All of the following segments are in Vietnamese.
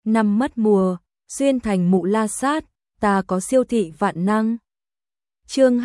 năm mất mùa, xuyên thành mụ la sát, ta có siêu thị vạn năng. Chương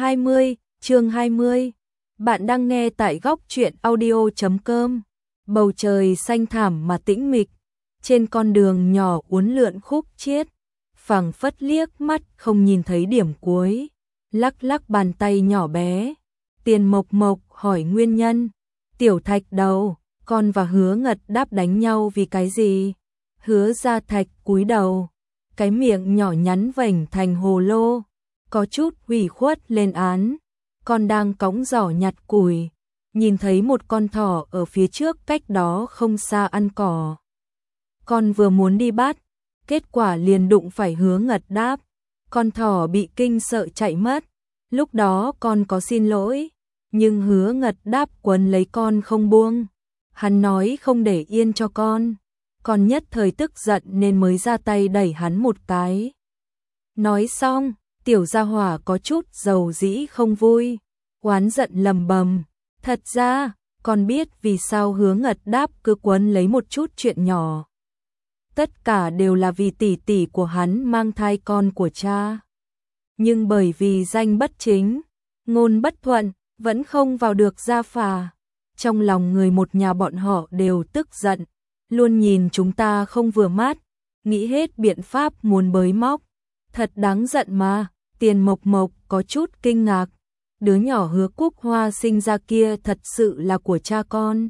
20. Bạn đang nghe tại góc truyện audio.com. Bầu trời xanh thẳm mà tĩnh mịch, trên con đường nhỏ uốn lượn khúc chiết, phảng phất liếc mắt không nhìn thấy điểm cuối, lắc lắc bàn tay nhỏ bé. Tiền Mộc Mộc hỏi nguyên nhân. Tiểu Thạch đầu, con và Hứa Ngật Đáp đánh nhau vì cái gì? Hứa Gia Thạch cúi đầu, cái miệng nhỏ nhắn vểnh thành hồ lô, có chút ủy khuất lên án. Con đang cõng giỏ nhặt củi, nhìn thấy một con thỏ ở phía trước cách đó không xa ăn cỏ. Con vừa muốn đi bắt, kết quả liền đụng phải Hứa Ngật Đáp. Con thỏ bị kinh sợ chạy mất. Lúc đó con có xin lỗi, nhưng Hứa Ngật Đáp quấn lấy con không buông. Hắn nói không để yên cho con. Con nhất thời tức giận nên mới ra tay đẩy hắn một cái. Nói xong, tiểu gia hỏa có chút dầu dĩ không vui, oán giận lầm bầm. Thật ra, con biết vì sao Hứa Ngật Đáp cứ quấn lấy một chút chuyện nhỏ. Tất cả đều là vì tỷ tỷ của hắn mang thai con của cha. Nhưng bởi vì danh bất chính, ngôn bất thuận, vẫn không vào được gia phả. Trong lòng người một nhà bọn họ đều tức giận, luôn nhìn chúng ta không vừa mắt, nghĩ hết biện pháp muốn bới móc. Thật đáng giận mà. Tiền Mộc Mộc có chút kinh ngạc. Đứa nhỏ Hứa Cúc Hoa sinh ra kia thật sự là của cha con?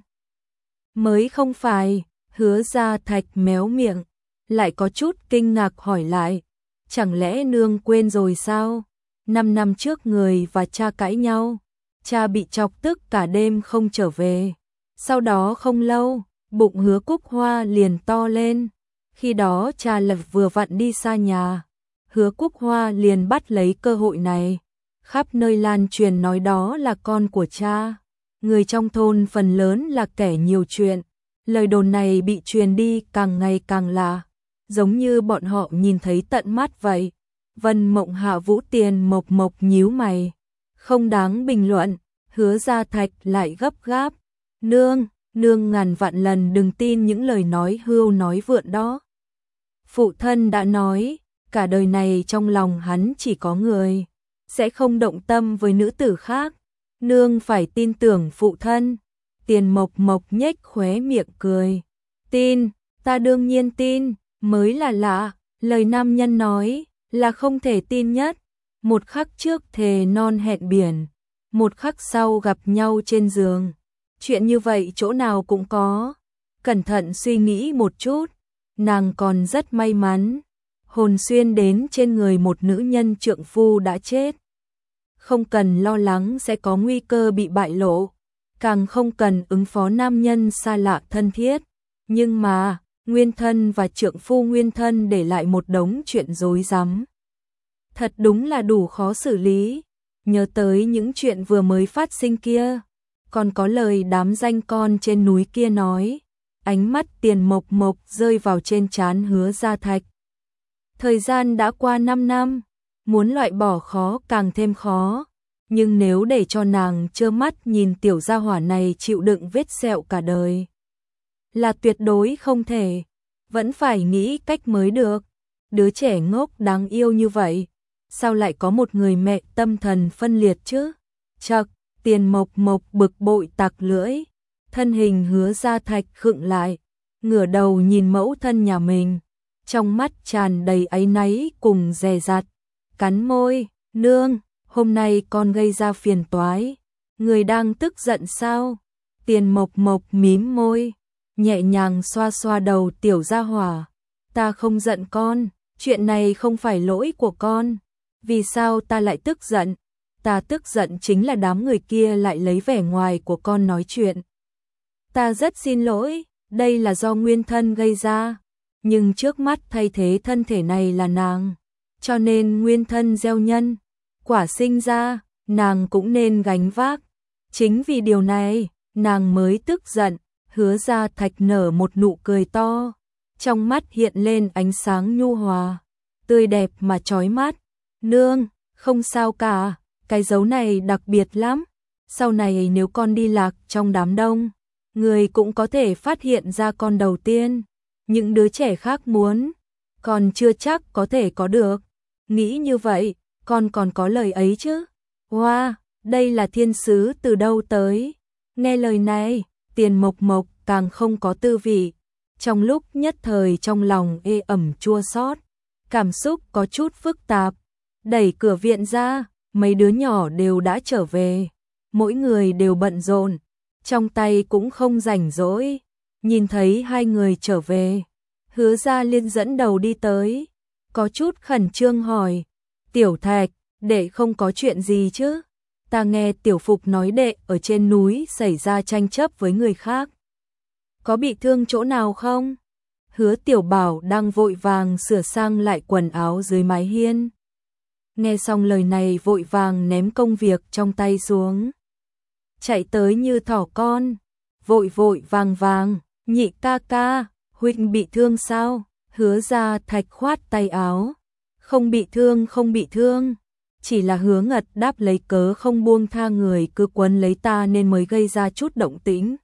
Mới không phải. Hứa Gia Thạch méo miệng, lại có chút kinh ngạc hỏi lại. Chẳng lẽ nương quên rồi sao? 5 năm trước người và cha cãi nhau, cha bị chọc tức cả đêm không trở về. Sau đó không lâu, bụng Hứa Cúc Hoa liền to lên. Khi đó cha lập vừa vặn đi xa nhà, Hứa Cúc Hoa liền bắt lấy cơ hội này, khắp nơi lan truyền nói đó là con của cha. Người trong thôn phần lớn là kẻ nhiều chuyện, lời đồn này bị truyền đi càng ngày càng lạ, giống như bọn họ nhìn thấy tận mắt vậy. Vân Mộng Hạ Vũ Tiền Mộc Mộc nhíu mày, không đáng bình luận. Hứa Gia Thạch lại gấp gáp. Nương ngàn vạn lần đừng tin những lời nói hưu nói vượn đó. Phụ thân đã nói, cả đời này trong lòng hắn chỉ có người, sẽ không động tâm với nữ tử khác. Nương phải tin tưởng phụ thân. Tiền Mộc Mộc nhếch khóe miệng cười. Tin, ta đương nhiên tin, mới là lạ. Lời nam nhân nói là không thể tin nhất. Một khắc trước thề non hẹn biển, một khắc sau gặp nhau trên giường. Chuyện như vậy chỗ nào cũng có. Cẩn thận suy nghĩ một chút, nàng còn rất may mắn, hồn xuyên đến trên người một nữ nhân trượng phu đã chết. Không cần lo lắng sẽ có nguy cơ bị bại lộ, càng không cần ứng phó nam nhân xa lạ thân thiết. Nhưng mà, nguyên thân và trượng phu nguyên thân để lại một đống chuyện rối rắm. Thật đúng là đủ khó xử lý. Nhớ tới những chuyện vừa mới phát sinh kia, còn có lời đám danh con trên núi kia nói. Ánh mắt Tiền Mộc Mộc rơi vào trên trán Hứa Gia Thạch. Thời gian đã qua 5 năm, muốn loại bỏ khó càng thêm khó. Nhưng nếu để cho nàng trơ mắt nhìn tiểu gia hỏa này chịu đựng vết sẹo cả đời, là tuyệt đối không thể. Vẫn phải nghĩ cách mới được. Đứa trẻ ngốc đáng yêu như vậy, sao lại có một người mẹ tâm thần phân liệt chứ? Chậc, Tiền Mộc Mộc bực bội tặc lưỡi. Thân hình Hứa Gia Thạch khựng lại, ngửa đầu nhìn mẫu thân nhà mình, trong mắt tràn đầy áy náy cùng dè dặt. Cắn môi, nương, hôm nay con gây ra phiền toái, người đang tức giận sao? Tiền Mộc Mộc mím môi, nhẹ nhàng xoa xoa đầu tiểu gia hỏa. Ta không giận con, chuyện này không phải lỗi của con. Vì sao ta lại tức giận? Ta tức giận chính là đám người kia lại lấy vẻ ngoài của con nói chuyện. Ta rất xin lỗi, đây là do nguyên thân gây ra. Nhưng trước mắt thay thế thân thể này là nàng, cho nên nguyên thân gieo nhân, quả sinh ra, nàng cũng nên gánh vác. Chính vì điều này, nàng mới tức giận. Hứa Gia Thạch nở một nụ cười to, trong mắt hiện lên ánh sáng nhu hòa, tươi đẹp mà chói mắt. Nương, không sao cả, cái dấu này đặc biệt lắm. Sau này nếu con đi lạc trong đám đông, người cũng có thể phát hiện ra con đầu tiên. Những đứa trẻ khác muốn, còn chưa chắc có thể có được. Nghĩ như vậy, con còn có lời ấy chứ. Wow, đây là thiên sứ từ đâu tới? Nghe lời này, Tiền Mộc Mộc càng không có tư vị. Trong lúc nhất thời trong lòng ê ẩm chua xót, cảm xúc có chút phức tạp. Đẩy cửa viện ra, mấy đứa nhỏ đều đã trở về. Mỗi người đều bận rộn, trong tay cũng không rảnh rỗi. Nhìn thấy hai người trở về, Hứa Gia Liên dẫn đầu đi tới, có chút khẩn trương hỏi, Tiểu Thạch, đệ không có chuyện gì chứ? Ta nghe Tiểu Phục nói đệ ở trên núi xảy ra tranh chấp với người khác. Có bị thương chỗ nào không? Hứa Tiểu Bảo đang vội vàng sửa sang lại quần áo dưới mái hiên. Nghe xong lời này vội vàng ném công việc trong tay xuống. Chạy tới như thỏ con, vội vội vàng vàng, Nhị ca ca, huynh bị thương sao? Hứa Gia Thạch khoát tay áo. Không bị thương, không bị thương. Chỉ là Hứa Ngật đáp lấy cớ không buông tha người cứ quấn lấy ta nên mới gây ra chút động tĩnh.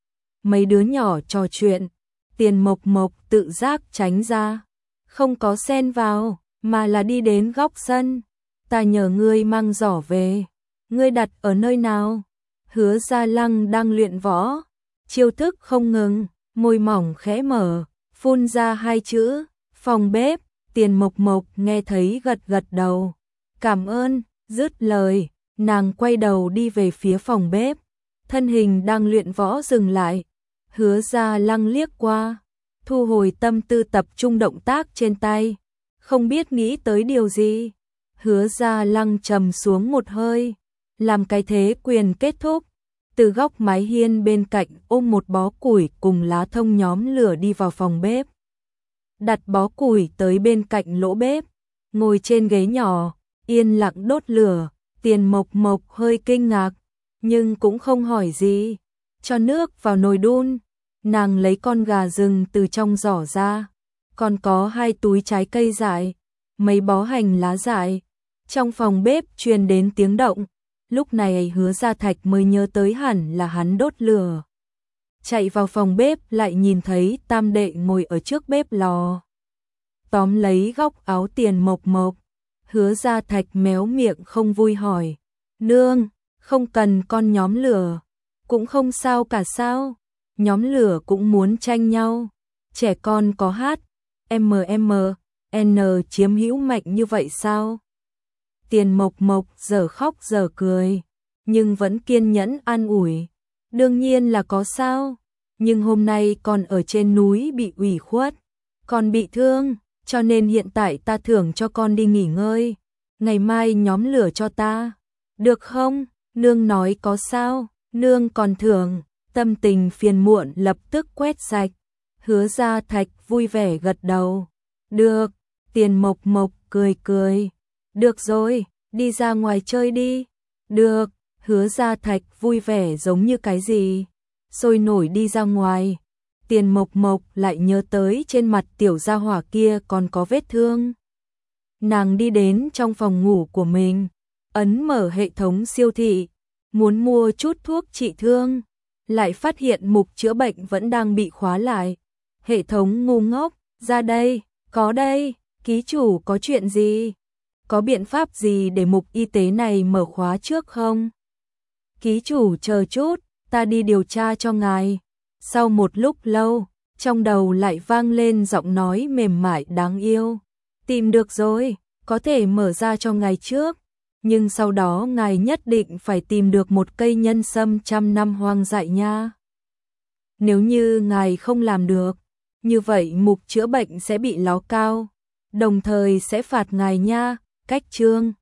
Mấy đứa nhỏ trò chuyện, Tiền Mộc Mộc tự giác tránh ra. Không có xen vào, mà là đi đến góc sân. Ta nhờ ngươi mang giỏ về. Ngươi đặt ở nơi nào? Hứa Gia Lăng đang luyện võ. Chiêu thức không ngừng, môi mỏng khẽ mở, phun ra hai chữ, phòng bếp. Tiền Mộc Mộc nghe thấy gật gật đầu. Cảm ơn, dứt lời, nàng quay đầu đi về phía phòng bếp. Thân hình đang luyện võ dừng lại. Hứa Gia Lăng liếc qua, thu hồi tâm tư tập trung động tác trên tay. Không biết nghĩ tới điều gì. Hứa Gia Lăng trầm xuống một hơi, làm cái thế quyền kết thúc. Từ góc mái hiên bên cạnh ôm một bó củi cùng lá thông nhóm lửa đi vào phòng bếp. Đặt bó củi tới bên cạnh lỗ bếp, ngồi trên ghế nhỏ, yên lặng đốt lửa. Tiền Mộc Mộc hơi kinh ngạc, nhưng cũng không hỏi gì. Cho nước vào nồi đun, nàng lấy con gà rừng từ trong giỏ ra, còn có 2 túi trái cây dại, mấy bó hành lá dại. Trong phòng bếp truyền đến tiếng động, lúc này Hứa Gia Thạch mới nhớ tới hẳn là hắn đốt lửa. Chạy vào phòng bếp lại nhìn thấy tam đệ ngồi ở trước bếp lò. Tóm lấy góc áo Tiền Mộc Mộc, Hứa Gia Thạch méo miệng không vui hỏi, nương, không cần con nhóm lửa, cũng không sao cả sao, nhóm lửa cũng muốn tranh nhau, trẻ con có hát, N chiếm hữu mạnh như vậy sao? Tiền Mộc Mộc giờ khóc giờ cười, nhưng vẫn kiên nhẫn an ủi, đương nhiên là có sao, nhưng hôm nay con ở trên núi bị ủy khuất, con bị thương, cho nên hiện tại ta thưởng cho con đi nghỉ ngơi, ngày mai nhóm lửa cho ta, được không? Nương nói có sao, nương còn thưởng. Tâm tình phiền muộn lập tức quét sạch. Hứa Gia Thạch vui vẻ gật đầu. Được, Tiền Mộc Mộc cười cười. Được rồi, đi ra ngoài chơi đi. Được, Hứa Gia Thạch vui vẻ giống như cái gì. Sôi nổi đi ra ngoài. Tiền Mộc Mộc lại nhớ tới trên mặt tiểu gia hỏa kia còn có vết thương. Nàng đi đến trong phòng ngủ của mình, ấn mở hệ thống siêu thị, muốn mua chút thuốc trị thương. Lại phát hiện mục chữa bệnh vẫn đang bị khóa lại. Hệ thống ngu ngốc, ra đây, có đây, ký chủ có chuyện gì? Có biện pháp gì để mục y tế này mở khóa trước không? Ký chủ chờ chút, ta đi điều tra cho ngài. Sau một lúc lâu, trong đầu lại vang lên giọng nói mềm mại đáng yêu. Tìm được rồi, có thể mở ra cho ngài trước. Nhưng sau đó ngài nhất định phải tìm được một cây nhân sâm 100 năm hoang dại nha. Nếu như ngài không làm được, như vậy mục chữa bệnh sẽ bị ló cao, đồng thời sẽ phạt ngài nha. Cách chương